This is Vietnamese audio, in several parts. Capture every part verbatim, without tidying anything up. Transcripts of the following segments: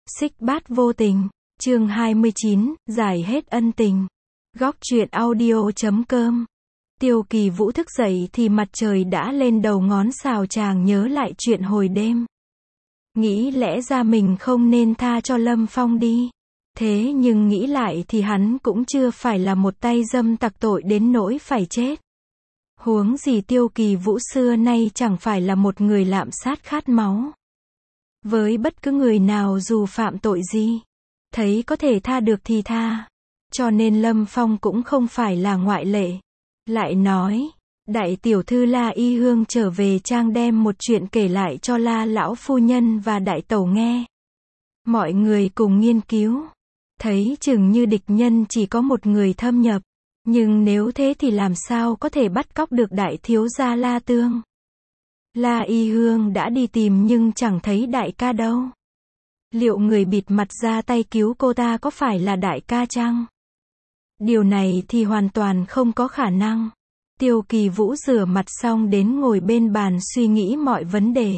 Xích bát vô tình, chương hai mươi chín, giải hết ân tình. Góc truyện audio chấm com. Tiêu Kỳ Vũ thức dậy thì mặt trời đã lên đầu ngón, xào chàng nhớ lại chuyện hồi đêm. Nghĩ lẽ ra mình không nên tha cho Lâm Phong đi. Thế nhưng nghĩ lại thì hắn cũng chưa phải là một tay dâm tặc tội đến nỗi phải chết. Huống gì Tiêu Kỳ Vũ xưa nay chẳng phải là một người lạm sát khát máu. Với bất cứ người nào dù phạm tội gì, thấy có thể tha được thì tha. Cho nên Lâm Phong cũng không phải là ngoại lệ. Lại nói, đại tiểu thư La Y Hương trở về trang đem một chuyện kể lại cho La lão phu nhân và đại tẩu nghe. Mọi người cùng nghiên cứu, thấy chừng như địch nhân chỉ có một người thâm nhập. Nhưng nếu thế thì làm sao có thể bắt cóc được đại thiếu gia La Tương? La Y Hương đã đi tìm nhưng chẳng thấy đại ca đâu. Liệu người bịt mặt ra tay cứu cô ta có phải là đại ca chăng? Điều này thì hoàn toàn không có khả năng. Tiêu Kỳ Vũ rửa mặt xong đến ngồi bên bàn suy nghĩ mọi vấn đề.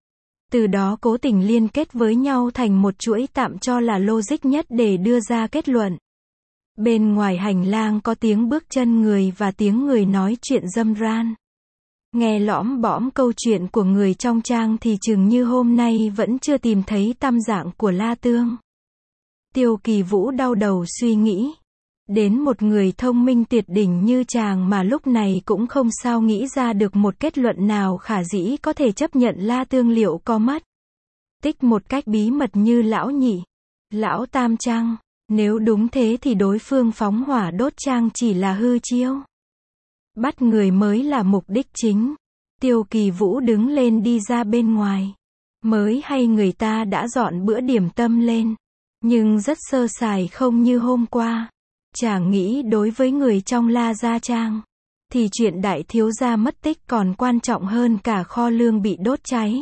Từ đó cố tình liên kết với nhau thành một chuỗi tạm cho là logic nhất để đưa ra kết luận. Bên ngoài hành lang có tiếng bước chân người và tiếng người nói chuyện râm ran. Nghe lõm bõm câu chuyện của người trong trang thì chừng như hôm nay vẫn chưa tìm thấy tăm dạng của La Tương. Tiêu Kỳ Vũ đau đầu suy nghĩ. Đến một người thông minh tuyệt đỉnh như chàng mà lúc này cũng không sao nghĩ ra được một kết luận nào khả dĩ có thể chấp nhận La Tương liệu có mất tích một cách bí mật như lão nhị, lão tam chăng? Nếu đúng thế thì đối phương phóng hỏa đốt trang chỉ là hư chiêu. Bắt người mới là mục đích chính. Tiêu Kỳ Vũ đứng lên đi ra bên ngoài. Mới hay người ta đã dọn bữa điểm tâm lên. Nhưng rất sơ sài không như hôm qua. Chàng nghĩ đối với người trong La Gia Trang, thì chuyện đại thiếu gia mất tích còn quan trọng hơn cả kho lương bị đốt cháy.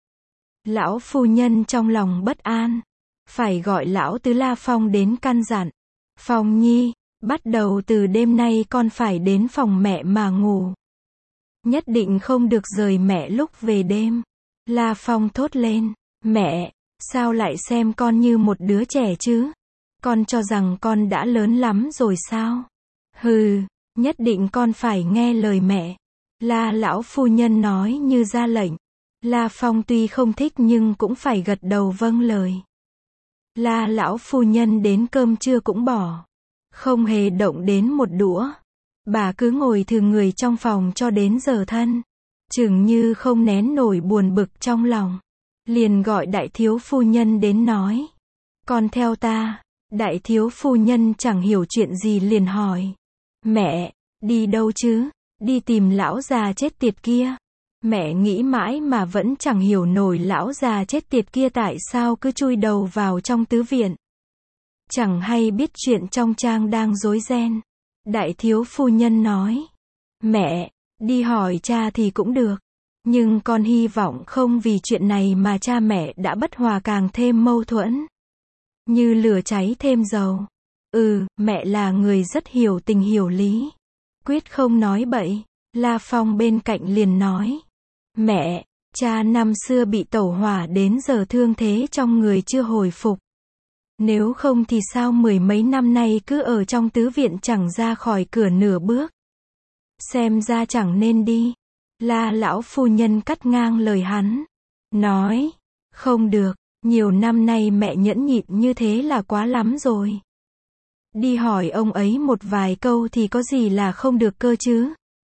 Lão phu nhân trong lòng bất an. Phải gọi lão tứ La Phong đến căn dặn. Phong nhi, bắt đầu từ đêm nay con phải đến phòng mẹ mà ngủ. Nhất định không được rời mẹ lúc về đêm. La Phong thốt lên. Mẹ, sao lại xem con như một đứa trẻ chứ? Con cho rằng con đã lớn lắm rồi sao? Hừ, nhất định con phải nghe lời mẹ. La lão phu nhân nói như ra lệnh. La Phong tuy không thích nhưng cũng phải gật đầu vâng lời. La lão phu nhân đến cơm trưa cũng bỏ. Không hề động đến một đũa. Bà cứ ngồi thừ người trong phòng cho đến giờ thân. Chừng như không nén nổi buồn bực trong lòng. Liền gọi đại thiếu phu nhân đến nói. Con theo ta. Đại thiếu phu nhân chẳng hiểu chuyện gì liền hỏi. Mẹ, đi đâu chứ? Đi tìm lão già chết tiệt kia. Mẹ nghĩ mãi mà vẫn chẳng hiểu nổi lão già chết tiệt kia tại sao cứ chui đầu vào trong tứ viện. Chẳng hay biết chuyện trong trang đang rối ren. Đại thiếu phu nhân nói. Mẹ, đi hỏi cha thì cũng được. Nhưng con hy vọng không vì chuyện này mà cha mẹ đã bất hòa càng thêm mâu thuẫn. Như lửa cháy thêm dầu. Ừ, mẹ là người rất hiểu tình hiểu lý. Quyết không nói bậy. La Phong bên cạnh liền nói. Mẹ, cha năm xưa bị tẩu hỏa đến giờ thương thế trong người chưa hồi phục. Nếu không thì sao mười mấy năm nay cứ ở trong tứ viện chẳng ra khỏi cửa nửa bước. Xem ra chẳng nên đi. La lão phu nhân cắt ngang lời hắn. Nói, không được, nhiều năm nay mẹ nhẫn nhịn như thế là quá lắm rồi. Đi hỏi ông ấy một vài câu thì có gì là không được cơ chứ.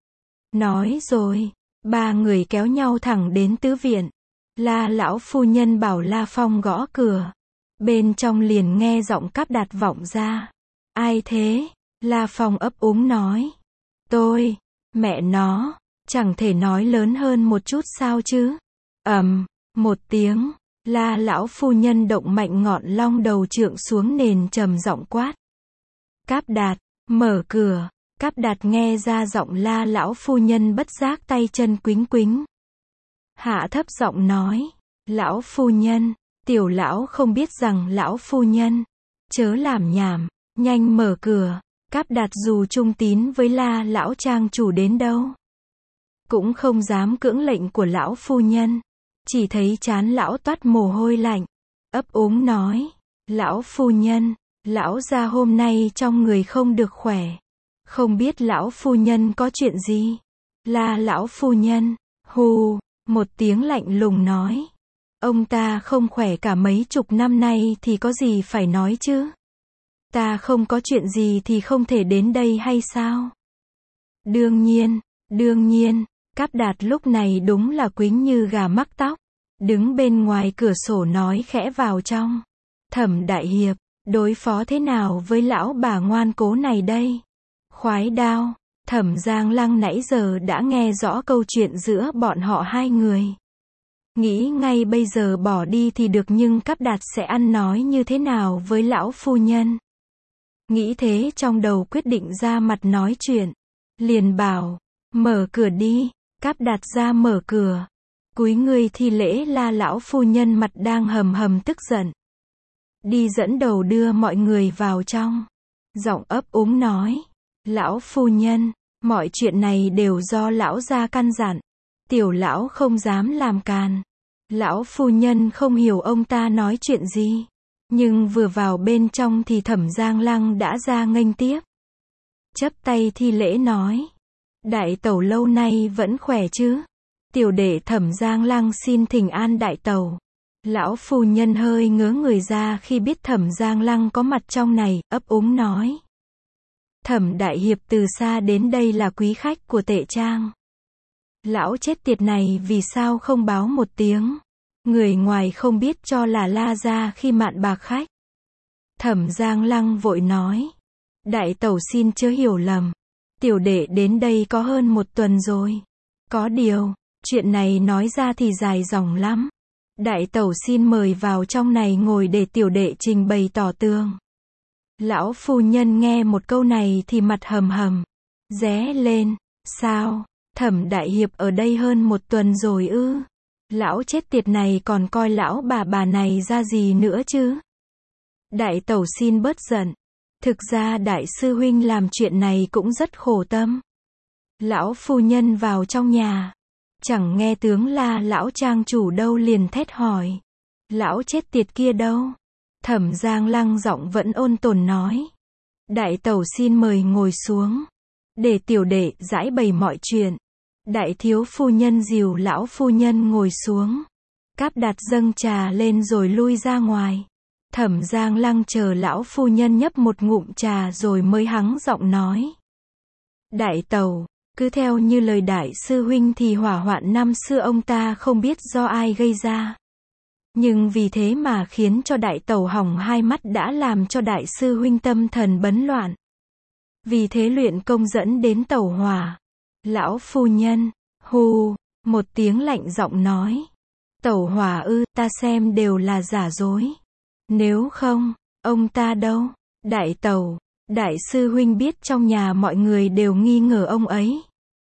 Nói rồi, ba người kéo nhau thẳng đến tứ viện. La lão phu nhân bảo La Phong gõ cửa. Bên trong liền nghe giọng Cáp Đạt vọng ra. Ai thế? La Phong ấp úng nói. Tôi, mẹ nó, chẳng thể nói lớn hơn một chút sao chứ? Ầm, một tiếng, La lão phu nhân động mạnh ngọn long đầu trượng xuống nền trầm giọng quát. Cáp Đạt, mở cửa. Cáp Đạt nghe ra giọng La lão phu nhân bất giác tay chân quính quính. Hạ thấp giọng nói. Lão phu nhân, tiểu lão không biết rằng lão phu nhân. Chớ làm nhảm, nhanh mở cửa. Cáp Đạt dù trung tín với La lão trang chủ đến đâu, cũng không dám cưỡng lệnh của lão phu nhân. Chỉ thấy trán lão toát mồ hôi lạnh. ấp úng nói, lão phu nhân, lão gia hôm nay trong người không được khỏe. Không biết lão phu nhân có chuyện gì? La lão phu nhân, hù, một tiếng lạnh lùng nói. Ông ta không khỏe cả mấy chục năm nay thì có gì phải nói chứ? Ta không có chuyện gì thì không thể đến đây hay sao? Đương nhiên, đương nhiên, Cáp Đạt lúc này đúng là quính như gà mắc tóc. Đứng bên ngoài cửa sổ nói khẽ vào trong. Thẩm đại hiệp, đối phó thế nào với lão bà ngoan cố này đây? Khoái đao, Thẩm Giang Lăng nãy giờ đã nghe rõ câu chuyện giữa bọn họ hai người. Nghĩ ngay bây giờ bỏ đi thì được nhưng Cáp Đạt sẽ ăn nói như thế nào với lão phu nhân? Nghĩ thế trong đầu quyết định ra mặt nói chuyện. Liền bảo, mở cửa đi. Cáp Đạt ra mở cửa. Cúi người thi lễ la lão phu nhân mặt đang hầm hầm tức giận. Đi dẫn đầu đưa mọi người vào trong. Giọng ấp úng nói. Lão phu nhân, mọi chuyện này đều do lão gia căn dặn. Tiểu lão không dám làm càn. Lão phu nhân không hiểu ông ta nói chuyện gì. Nhưng vừa vào bên trong thì Thẩm Giang Lăng đã ra nghênh tiếp. Chắp tay thi lễ nói. Đại tẩu lâu nay vẫn khỏe chứ? Tiểu đệ Thẩm Giang Lăng xin thỉnh an đại tẩu. Lão phu nhân hơi ngớ người ra khi biết Thẩm Giang Lăng có mặt trong này, ấp úng nói. Thẩm đại hiệp từ xa đến đây là quý khách của Tệ Trang. Lão chết tiệt này vì sao không báo một tiếng? Người ngoài không biết cho là la ra khi mạn bạc khách. Thẩm Giang Lăng vội nói. Đại tẩu xin chớ hiểu lầm. Tiểu đệ đến đây có hơn một tuần rồi. Có điều, chuyện này nói ra thì dài dòng lắm. Đại tẩu xin mời vào trong này ngồi để tiểu đệ trình bày tỏ tường. Lão phu nhân nghe một câu này thì mặt hầm hầm. Ré lên. Sao? Thẩm đại hiệp ở đây hơn một tuần rồi ư? Lão chết tiệt này còn coi lão bà bà này ra gì nữa chứ? Đại tẩu xin bớt giận. Thực ra đại sư huynh làm chuyện này cũng rất khổ tâm. Lão phu nhân vào trong nhà. Chẳng nghe tướng la lão trang chủ đâu liền thét hỏi. Lão chết tiệt kia đâu? Thẩm Giang Lăng giọng vẫn ôn tồn nói. Đại tẩu xin mời ngồi xuống. Để tiểu đệ giải bày mọi chuyện. Đại thiếu phu nhân dìu lão phu nhân ngồi xuống. Cáp Đạt dâng trà lên rồi lui ra ngoài. Thẩm Giang Lăng chờ lão phu nhân nhấp một ngụm trà rồi mới hắng giọng nói. Đại tẩu, cứ theo như lời đại sư huynh thì hỏa hoạn năm xưa ông ta không biết do ai gây ra. Nhưng vì thế mà khiến cho đại tẩu hỏng hai mắt đã làm cho đại sư huynh tâm thần bấn loạn. Vì thế luyện công dẫn đến tẩu hỏa. Lão phu nhân, hù, một tiếng lạnh giọng nói. Tẩu hỏa ư, ta xem đều là giả dối. Nếu không, ông ta đâu? Đại tẩu, đại sư huynh biết trong nhà mọi người đều nghi ngờ ông ấy.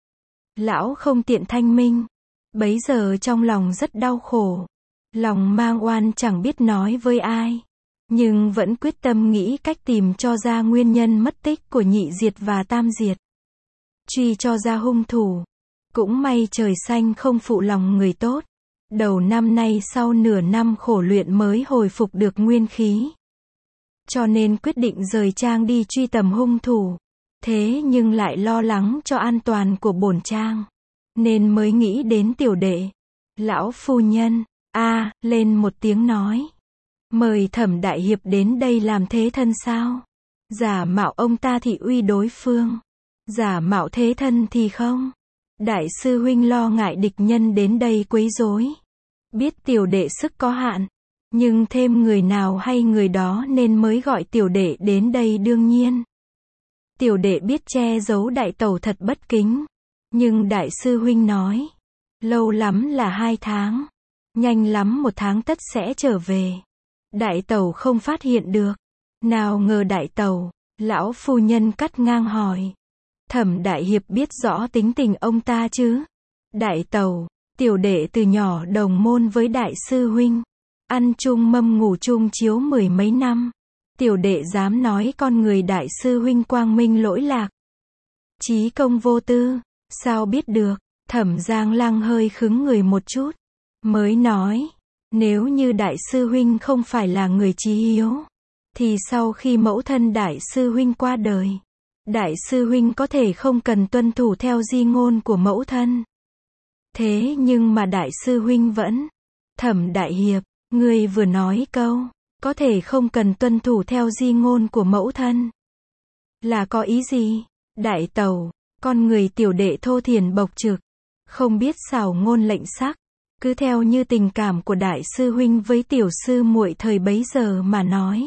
Lão không tiện thanh minh. Bấy giờ trong lòng rất đau khổ. Lòng mang oan chẳng biết nói với ai. Nhưng vẫn quyết tâm nghĩ cách tìm cho ra nguyên nhân mất tích của Nhị Diệt và Tam Diệt. Truy cho ra hung thủ. Cũng may trời xanh không phụ lòng người tốt. Đầu năm nay sau nửa năm khổ luyện mới hồi phục được nguyên khí. Cho nên quyết định rời trang đi truy tầm hung thủ. Thế nhưng lại lo lắng cho an toàn của bổn trang. Nên mới nghĩ đến tiểu đệ. Lão phu nhân, a lên một tiếng nói. Mời Thẩm đại hiệp đến đây làm thế thân sao? Giả mạo ông ta thì uy đối phương. Giả mạo thế thân thì không. Đại sư huynh lo ngại địch nhân đến đây quấy rối. Biết tiểu đệ sức có hạn. Nhưng thêm người nào hay người đó nên mới gọi tiểu đệ đến đây đương nhiên. Tiểu đệ biết che giấu đại tẩu thật bất kính. Nhưng đại sư huynh nói. Lâu lắm là hai tháng. Nhanh lắm một tháng tất sẽ trở về. Đại tẩu không phát hiện được. Nào ngờ đại tẩu. Lão phu nhân cắt ngang hỏi. Thẩm đại hiệp biết rõ tính tình ông ta chứ? Đại tẩu, tiểu đệ từ nhỏ đồng môn với đại sư huynh. Ăn chung mâm ngủ chung chiếu mười mấy năm. Tiểu đệ dám nói con người đại sư huynh quang minh lỗi lạc. Chí công vô tư, sao biết được? Thẩm Giang Lăng hơi khứng người một chút. Mới nói, Nếu như đại sư huynh không phải là người chí hiếu, thì sau khi mẫu thân đại sư huynh qua đời, đại sư huynh có thể không cần tuân thủ theo di ngôn của mẫu thân. Thế nhưng mà đại sư huynh vẫn. Thẩm Đại Hiệp, ngươi vừa nói câu, có thể không cần tuân thủ theo di ngôn của mẫu thân. Là có ý gì? Đại tẩu, con người tiểu đệ thô thiển bộc trực, không biết xảo ngôn lệnh sắc, cứ theo như tình cảm của đại sư huynh với tiểu sư muội thời bấy giờ mà nói,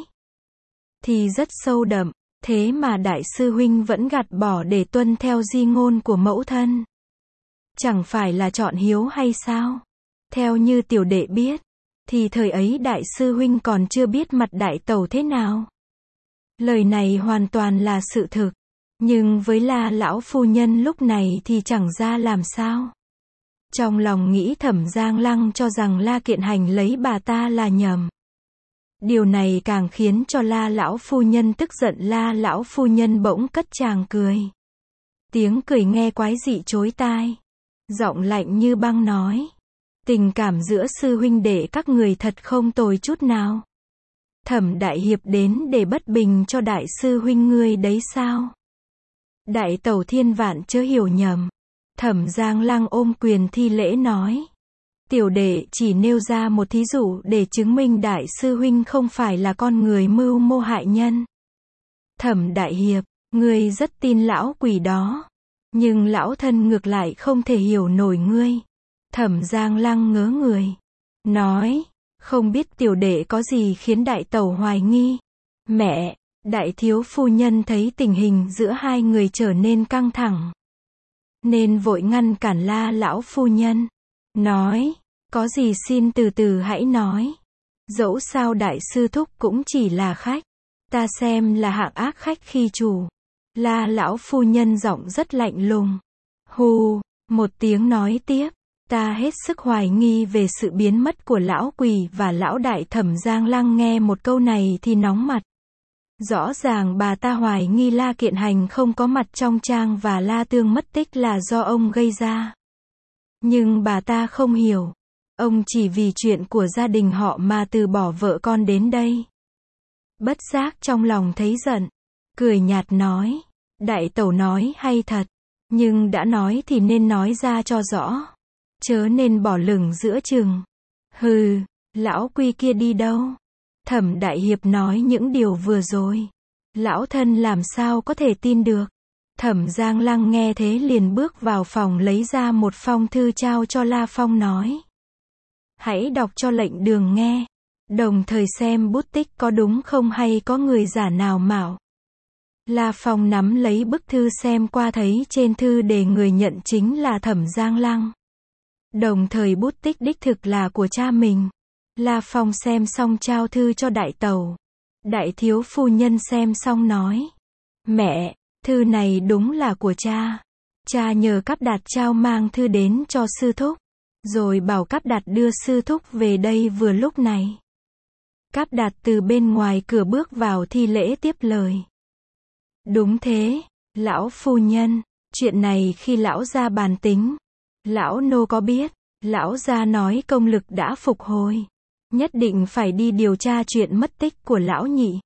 thì rất sâu đậm, thế mà đại sư huynh vẫn gạt bỏ để tuân theo di ngôn của mẫu thân. Chẳng phải là chọn hiếu hay sao? Theo như tiểu đệ biết, thì thời ấy đại sư huynh còn chưa biết mặt đại tẩu thế nào. Lời này hoàn toàn là sự thực, nhưng với La lão phu nhân lúc này thì chẳng ra làm sao. Trong lòng nghĩ Thẩm Giang Lăng cho rằng La Kiện Hành lấy bà ta là nhầm. Điều này càng khiến cho La lão phu nhân tức giận. La lão phu nhân bỗng cất tràng cười. Tiếng cười nghe quái dị chói tai. Giọng lạnh như băng nói. Tình cảm giữa sư huynh đệ các người thật không tồi chút nào. Thẩm Đại Hiệp đến để bất bình cho đại sư huynh ngươi đấy sao? Đại tẩu thiên vạn chớ hiểu nhầm. Thẩm Giang Lăng ôm quyền thi lễ nói. Tiểu đệ chỉ nêu ra một thí dụ để chứng minh đại sư huynh không phải là con người mưu mô hại nhân. Thẩm Đại Hiệp, ngươi rất tin lão quỷ đó. Nhưng lão thân ngược lại không thể hiểu nổi ngươi. Thẩm Giang Lăng ngớ người. Nói, không biết tiểu đệ có gì khiến đại tẩu hoài nghi. Mẹ, đại thiếu phu nhân thấy tình hình giữa hai người trở nên căng thẳng, nên vội ngăn cản La lão phu nhân. Nói, có gì xin từ từ hãy nói. Dẫu sao đại sư thúc cũng chỉ là khách. Ta xem là hạng ác khách khi chủ. La lão phu nhân giọng rất lạnh lùng. Hù, một tiếng nói tiếp. Ta hết sức hoài nghi về sự biến mất của lão quỷ và lão đại. Thẩm Giang Lăng nghe một câu này thì nóng mặt. Rõ ràng bà ta hoài nghi La Kiện Hành không có mặt trong trang và La Tương mất tích là do ông gây ra. Nhưng bà ta không hiểu. Ông chỉ vì chuyện của gia đình họ mà từ bỏ vợ con đến đây. Bất giác trong lòng thấy giận. Cười nhạt nói. Đại tẩu nói hay thật. Nhưng đã nói thì nên nói ra cho rõ. Chớ nên bỏ lửng giữa chừng. Hừ, lão quy kia đi đâu? Thẩm Đại Hiệp nói những điều vừa rồi. Lão thân làm sao có thể tin được. Thẩm Giang Lăng nghe thế liền bước vào phòng lấy ra một phong thư trao cho La Phong nói. Hãy đọc cho lệnh đường nghe. Đồng thời xem bút tích có đúng không hay có người giả nào mạo. La Phong nắm lấy bức thư xem qua thấy trên thư đề người nhận chính là Thẩm Giang Lăng. Đồng thời bút tích đích thực là của cha mình. La Phong xem xong trao thư cho đại tẩu. Đại thiếu phu nhân xem xong nói. Mẹ, thư này đúng là của cha. Cha nhờ Cáp Đạt trao mang thư đến cho sư thúc. Rồi bảo Cáp Đạt đưa sư thúc về đây vừa lúc này. Cáp Đạt từ bên ngoài cửa bước vào thi lễ tiếp lời. Đúng thế, lão phu nhân, chuyện này khi lão gia bàn tính. Lão nô có biết, lão gia nói công lực đã phục hồi. Nhất định phải đi điều tra chuyện mất tích của lão nhị.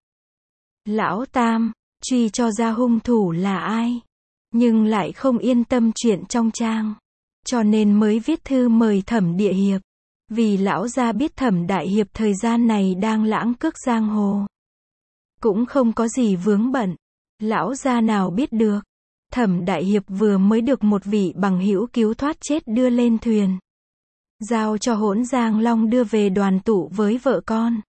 Lão tam, truy cho ra hung thủ là ai. Nhưng lại không yên tâm chuyện trong trang. Cho nên mới viết thư mời Thẩm Địa Hiệp. Vì lão gia biết Thẩm Đại Hiệp thời gian này đang lãng cước giang hồ. Cũng không có gì vướng bận. Lão gia nào biết được. Thẩm Đại Hiệp vừa mới được một vị bằng hữu cứu thoát chết đưa lên thuyền. Giao cho Hỗn Giang Long đưa về đoàn tụ với vợ con.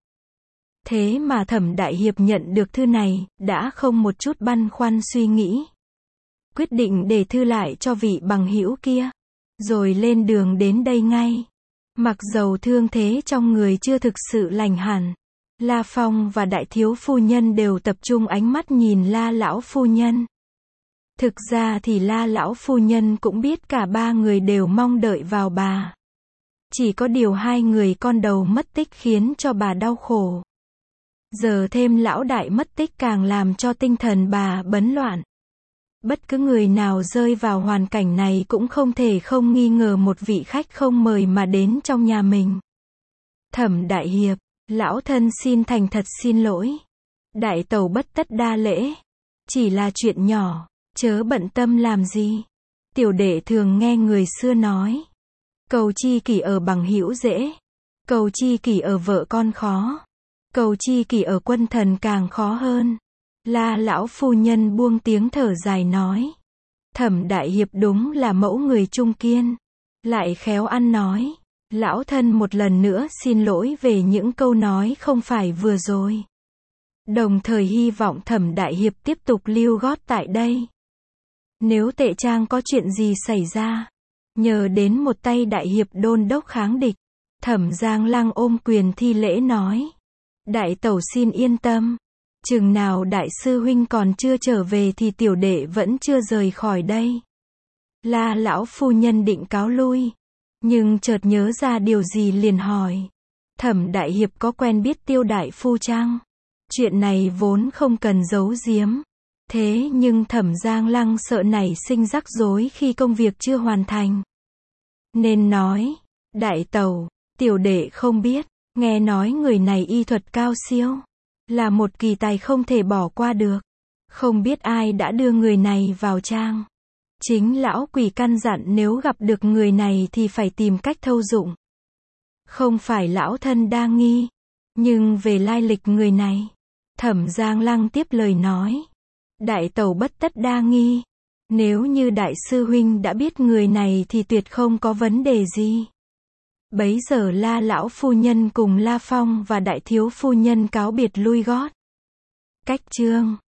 Thế mà Thẩm Đại Hiệp nhận được thư này, đã không một chút băn khoăn suy nghĩ. Quyết định để thư lại cho vị bằng hữu kia. Rồi lên đường đến đây ngay. Mặc dầu thương thế trong người chưa thực sự lành hẳn. La Phong và đại thiếu phu nhân đều tập trung ánh mắt nhìn La lão phu nhân. Thực ra thì La lão phu nhân cũng biết cả ba người đều mong đợi vào bà. Chỉ có điều hai người con đầu mất tích khiến cho bà đau khổ. Giờ thêm lão đại mất tích càng làm cho tinh thần bà bấn loạn. Bất cứ người nào rơi vào hoàn cảnh này cũng không thể không nghi ngờ một vị khách không mời mà đến trong nhà mình. Thẩm đại hiệp, lão thân xin thành thật xin lỗi. Đại tẩu bất tất đa lễ. Chỉ là chuyện nhỏ, chớ bận tâm làm gì. Tiểu đệ thường nghe người xưa nói. Cầu chi kỷ ở bằng hữu dễ. Cầu chi kỷ ở vợ con khó. Cầu chi kỷ ở quân thần càng khó hơn. La lão phu nhân buông tiếng thở dài nói. Thẩm đại hiệp đúng là mẫu người trung kiên. Lại khéo ăn nói. Lão thân một lần nữa xin lỗi về những câu nói không phải vừa rồi. Đồng thời hy vọng thẩm đại hiệp tiếp tục lưu gót tại đây. Nếu Tệ Trang có chuyện gì xảy ra, nhờ đến một tay đại hiệp đôn đốc kháng địch. Thẩm Giang Lăng ôm quyền thi lễ nói. Đại tẩu xin yên tâm. Chừng nào đại sư huynh còn chưa trở về thì tiểu đệ vẫn chưa rời khỏi đây. La lão phu nhân định cáo lui. Nhưng chợt nhớ ra điều gì liền hỏi. Thẩm đại hiệp có quen biết Tiêu đại phu chăng? Chuyện này vốn không cần giấu giếm. Thế nhưng Thẩm Giang Lăng sợ nảy sinh rắc rối khi công việc chưa hoàn thành. Nên nói, đại tẩu, tiểu đệ không biết, nghe nói người này y thuật cao siêu. Là một kỳ tài không thể bỏ qua được. Không biết ai đã đưa người này vào trang. Chính lão quỷ căn dặn nếu gặp được người này thì phải tìm cách thâu dụng. Không phải lão thân đa nghi. Nhưng về lai lịch người này. Thẩm Giang Lăng tiếp lời nói. Đại tẩu bất tất đa nghi. Nếu như đại sư huynh đã biết người này thì tuyệt không có vấn đề gì. Bấy giờ La lão phu nhân cùng La Phong và đại thiếu phu nhân cáo biệt lui gót. Cách chương